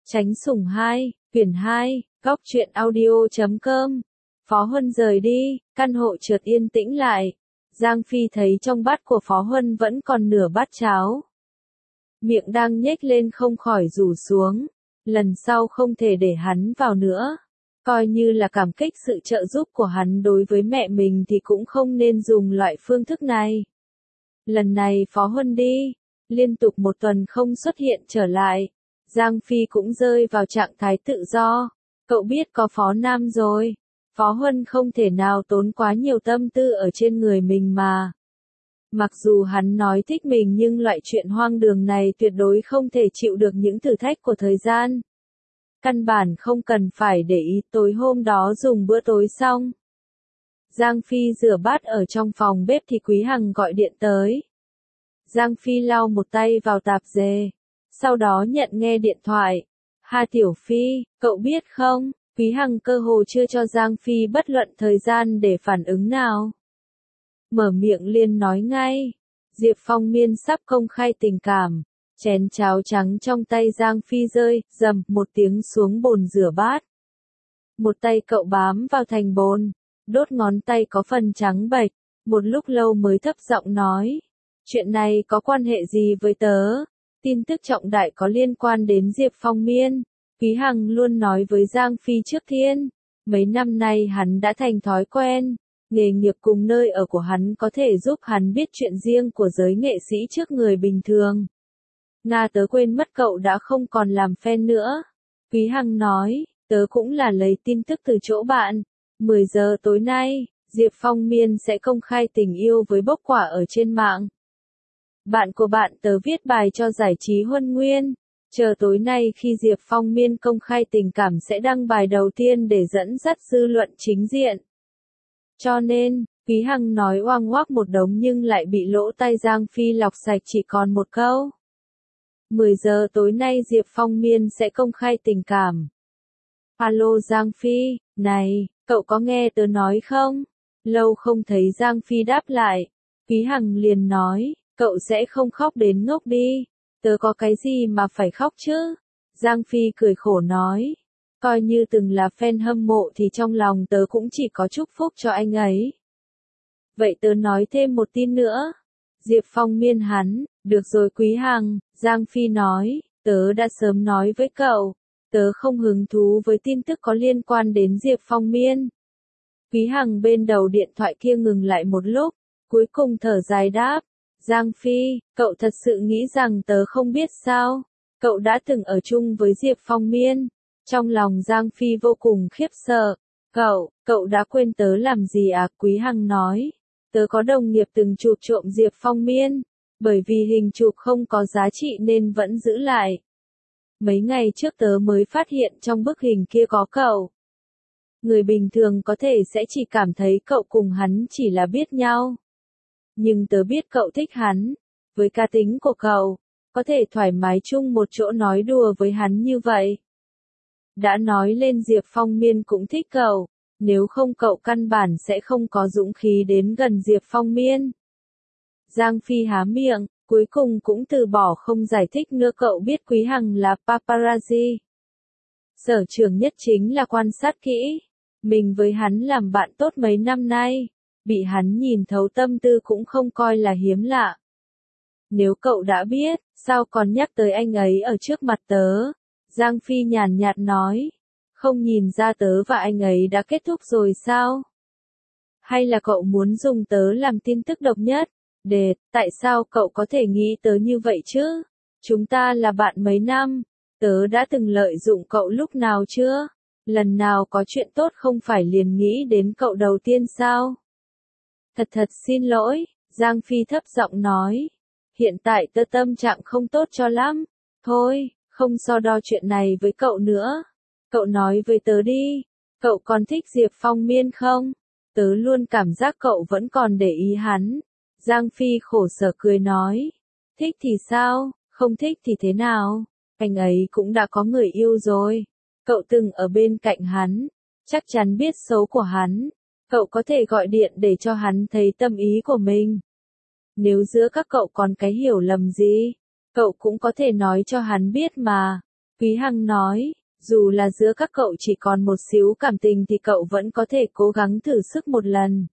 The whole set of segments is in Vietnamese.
Tránh sủng 2, quyển 2, góc truyện audio.com. Phó Huân rời đi, căn hộ chợt yên tĩnh lại. Giang Phi thấy trong bát của Phó Huân vẫn còn nửa bát cháo. Miệng đang nhếch lên không khỏi rủ xuống. Lần sau không thể để hắn vào nữa. Coi như là cảm kích sự trợ giúp của hắn đối với mẹ mình thì cũng không nên dùng loại phương thức này. Lần này Phó Huân đi, liên tục một tuần không xuất hiện trở lại. Giang Phi cũng rơi vào trạng thái tự do. Cậu biết có Phó Nam rồi. Phó Huân không thể nào tốn quá nhiều tâm tư ở trên người mình mà. Mặc dù hắn nói thích mình nhưng loại chuyện hoang đường này tuyệt đối không thể chịu được những thử thách của thời gian. Căn bản không cần phải để ý. Tối hôm đó dùng bữa tối xong, Giang Phi rửa bát ở trong phòng bếp thì Quý Hằng gọi điện tới. Giang Phi lau một tay vào tạp dề, sau đó nhận nghe điện thoại. Hà Tiểu Phi, cậu biết không, Quý Hằng cơ hồ chưa cho Giang Phi bất luận thời gian để phản ứng nào. Mở miệng liền nói ngay, Diệp Phong Miên sắp công khai tình cảm. Chén cháo trắng trong tay Giang Phi rơi, rầm một tiếng xuống bồn rửa bát. Một tay cậu bám vào thành bồn, đốt ngón tay có phần trắng bệch, một lúc lâu mới thấp giọng nói. Chuyện này có quan hệ gì với tớ? Tin tức trọng đại có liên quan đến Diệp Phong Miên. Quý Hằng luôn nói với Giang Phi trước thiên. Mấy năm nay hắn đã thành thói quen. Nghề nghiệp cùng nơi ở của hắn có thể giúp hắn biết chuyện riêng của giới nghệ sĩ trước người bình thường. Nga tớ quên mất cậu đã không còn làm fan nữa. Quý Hằng nói, tớ cũng là lấy tin tức từ chỗ bạn. 10 giờ tối nay, Diệp Phong Miên sẽ công khai tình yêu với bốc quả ở trên mạng. Bạn của bạn tớ viết bài cho giải trí Huân Nguyên. Chờ tối nay khi Diệp Phong Miên công khai tình cảm sẽ đăng bài đầu tiên để dẫn dắt dư luận chính diện. Cho nên, Quý Hằng nói oang oác một đống nhưng lại bị lỗ tai Giang Phi lọc sạch chỉ còn một câu. 10 giờ tối nay Diệp Phong Miên sẽ công khai tình cảm. Alo Giang Phi, này, cậu có nghe tớ nói không? Lâu không thấy Giang Phi đáp lại. Quý Hằng liền nói, cậu sẽ không khóc đến ngốc đi. Tớ có cái gì mà phải khóc chứ? Giang Phi cười khổ nói, coi như từng là fan hâm mộ thì trong lòng tớ cũng chỉ có chúc phúc cho anh ấy. Vậy tớ nói thêm một tin nữa. Diệp Phong Miên hắn, được rồi Quý Hằng, Giang Phi nói, tớ đã sớm nói với cậu, tớ không hứng thú với tin tức có liên quan đến Diệp Phong Miên. Quý Hằng bên đầu điện thoại kia ngừng lại một lúc, cuối cùng thở dài đáp, Giang Phi, cậu thật sự nghĩ rằng tớ không biết sao? Cậu đã từng ở chung với Diệp Phong Miên. Trong lòng Giang Phi vô cùng khiếp sợ. Cậu đã quên tớ làm gì à? Quý Hằng nói, tớ có đồng nghiệp từng chụp trộm Diệp Phong Miên, bởi vì hình chụp không có giá trị nên vẫn giữ lại. Mấy ngày trước tớ mới phát hiện trong bức hình kia có cậu. Người bình thường có thể sẽ chỉ cảm thấy cậu cùng hắn chỉ là biết nhau. Nhưng tớ biết cậu thích hắn. Với cá tính của cậu, có thể thoải mái chung một chỗ nói đùa với hắn như vậy. Đã nói lên Diệp Phong Miên cũng thích cậu, nếu không cậu căn bản sẽ không có dũng khí đến gần Diệp Phong Miên. Giang Phi há miệng, cuối cùng cũng từ bỏ không giải thích nữa. Cậu biết Quý Hằng là paparazzi. Sở trường nhất chính là quan sát kỹ. Mình với hắn làm bạn tốt mấy năm nay, bị hắn nhìn thấu tâm tư cũng không coi là hiếm lạ. Nếu cậu đã biết, sao còn nhắc tới anh ấy ở trước mặt tớ? Giang Phi nhàn nhạt nói, không nhìn ra tớ và anh ấy đã kết thúc rồi sao? Hay là cậu muốn dùng tớ làm tin tức độc nhất? Tại sao cậu có thể nghĩ tớ như vậy chứ? Chúng ta là bạn mấy năm, tớ đã từng lợi dụng cậu lúc nào chưa? Lần nào có chuyện tốt không phải liền nghĩ đến cậu đầu tiên sao? Thật xin lỗi, Giang Phi thấp giọng nói. Hiện tại tớ tâm trạng không tốt cho lắm. Thôi, không so đo chuyện này với cậu nữa. Cậu nói với tớ đi, cậu còn thích Diệp Phong Miên không? Tớ luôn cảm giác cậu vẫn còn để ý hắn. Giang Phi khổ sở cười nói. Thích thì sao, không thích thì thế nào? Anh ấy cũng đã có người yêu rồi. Cậu từng ở bên cạnh hắn, chắc chắn biết xấu của hắn. Cậu có thể gọi điện để cho hắn thấy tâm ý của mình. Nếu giữa các cậu còn cái hiểu lầm gì, cậu cũng có thể nói cho hắn biết mà. Quý Hằng nói, dù là giữa các cậu chỉ còn một xíu cảm tình thì cậu vẫn có thể cố gắng thử sức một lần.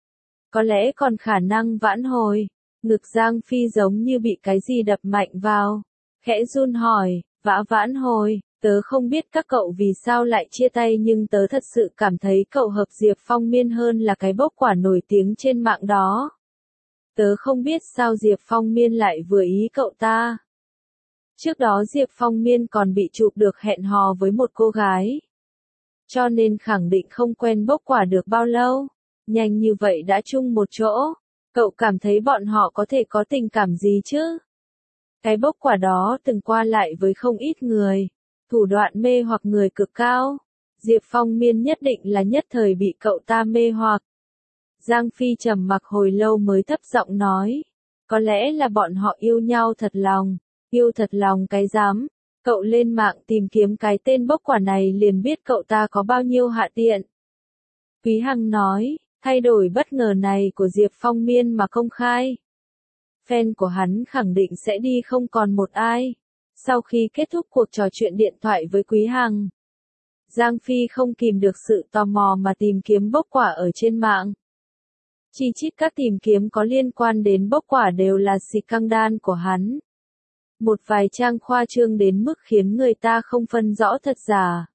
Có lẽ còn khả năng vãn hồi. Ngực Giang Phi giống như bị cái gì đập mạnh vào. Khẽ run hỏi, vãn hồi, tớ không biết các cậu vì sao lại chia tay nhưng tớ thật sự cảm thấy cậu hợp Diệp Phong Miên hơn là cái bốc quả nổi tiếng trên mạng đó. Tớ không biết sao Diệp Phong Miên lại vừa ý cậu ta. Trước đó Diệp Phong Miên còn bị chụp được hẹn hò với một cô gái. Cho nên khẳng định không quen bốc quả được bao lâu. Nhanh như vậy đã chung một chỗ. Cậu cảm thấy bọn họ có thể có tình cảm gì chứ? Cái bốc quả đó từng qua lại với không ít người. Thủ đoạn mê hoặc người cực cao. Diệp Phong Miên nhất định là nhất thời bị cậu ta mê hoặc. Giang Phi trầm mặc hồi lâu mới thấp giọng nói. Có lẽ là bọn họ yêu nhau thật lòng. Yêu thật lòng cái dám. Cậu lên mạng tìm kiếm cái tên bốc quả này liền biết cậu ta có bao nhiêu hạ tiện. Quý Hằng nói, thay đổi bất ngờ này của Diệp Phong Miên mà công khai. Fan của hắn khẳng định sẽ đi không còn một ai. Sau khi kết thúc cuộc trò chuyện điện thoại với Quý Hằng, Giang Phi không kìm được sự tò mò mà tìm kiếm bốc quả ở trên mạng. Chi chít các tìm kiếm có liên quan đến bốc quả đều là scandal của hắn. Một vài trang khoa trương đến mức khiến người ta không phân rõ thật giả.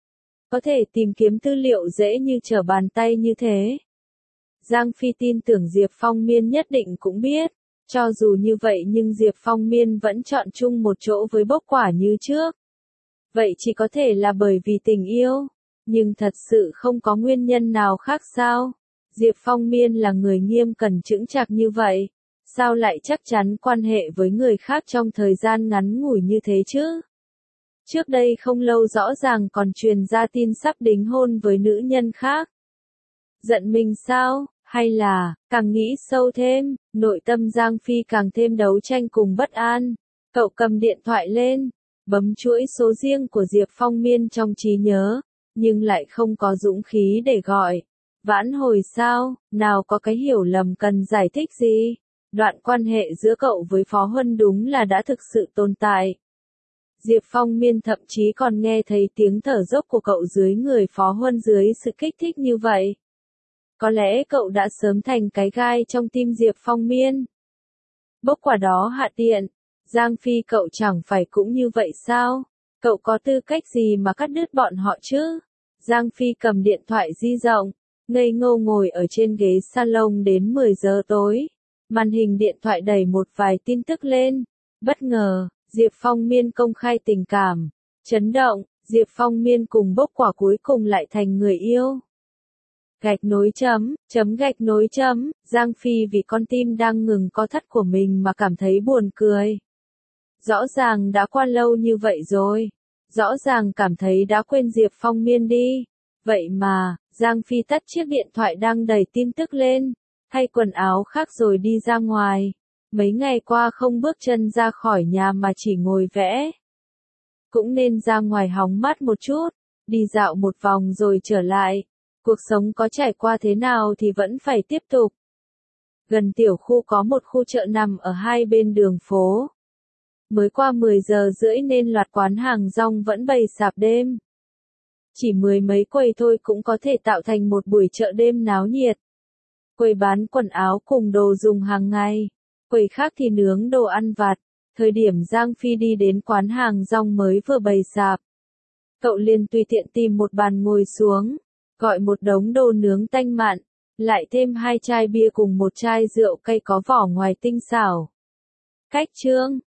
Có thể tìm kiếm tư liệu dễ như trở bàn tay như thế. Giang Phi tin tưởng Diệp Phong Miên nhất định cũng biết. Cho dù như vậy nhưng Diệp Phong Miên vẫn chọn chung một chỗ với bốc quả như trước. Vậy chỉ có thể là bởi vì tình yêu. Nhưng thật sự không có nguyên nhân nào khác sao? Diệp Phong Miên là người nghiêm cẩn chững chạc như vậy. Sao lại chắc chắn quan hệ với người khác trong thời gian ngắn ngủi như thế chứ? Trước đây không lâu rõ ràng còn truyền ra tin sắp đính hôn với nữ nhân khác. Giận mình sao? Hay là, càng nghĩ sâu thêm, nội tâm Giang Phi càng thêm đấu tranh cùng bất an. Cậu cầm điện thoại lên, bấm chuỗi số riêng của Diệp Phong Miên trong trí nhớ, nhưng lại không có dũng khí để gọi. Vãn hồi sao, nào có cái hiểu lầm cần giải thích gì? Đoạn quan hệ giữa cậu với Phó Huân đúng là đã thực sự tồn tại. Diệp Phong Miên thậm chí còn nghe thấy tiếng thở dốc của cậu dưới người Phó Huân dưới sự kích thích như vậy. Có lẽ cậu đã sớm thành cái gai trong tim Diệp Phong Miên. Bốc quả đó hạ tiện. Giang Phi cậu chẳng phải cũng như vậy sao? Cậu có tư cách gì mà cắt đứt bọn họ chứ? Giang Phi cầm điện thoại di động, ngây ngô ngồi ở trên ghế salon đến 10 giờ tối. Màn hình điện thoại đẩy một vài tin tức lên. Bất ngờ, Diệp Phong Miên công khai tình cảm. Chấn động, Diệp Phong Miên cùng bốc quả cuối cùng lại thành người yêu. Gạch nối gạch nối Giang Phi vì con tim đang ngừng co thắt của mình mà cảm thấy buồn cười. Rõ ràng đã qua lâu như vậy rồi. Rõ ràng cảm thấy đã quên Diệp Phong Miên đi. Vậy mà, Giang Phi tắt chiếc điện thoại đang đầy tin tức lên. Thay quần áo khác rồi đi ra ngoài. Mấy ngày qua không bước chân ra khỏi nhà mà chỉ ngồi vẽ. Cũng nên ra ngoài hóng mát một chút. Đi dạo một vòng rồi trở lại. Cuộc sống có trải qua thế nào thì vẫn phải tiếp tục. Gần tiểu khu có một khu chợ nằm ở hai bên đường phố. Mới qua 10 giờ rưỡi nên loạt quán hàng rong vẫn bày sạp đêm. Chỉ mười mấy quầy thôi cũng có thể tạo thành một buổi chợ đêm náo nhiệt. Quầy bán quần áo cùng đồ dùng hàng ngày. Quầy khác thì nướng đồ ăn vặt. Thời điểm Giang Phi đi đến quán hàng rong mới vừa bày sạp. Cậu liền tùy tiện tìm một bàn ngồi xuống. Gọi một đống đồ nướng tanh mặn, lại thêm 2 chai bia cùng một chai rượu cay có vỏ ngoài tinh xảo. Cách chương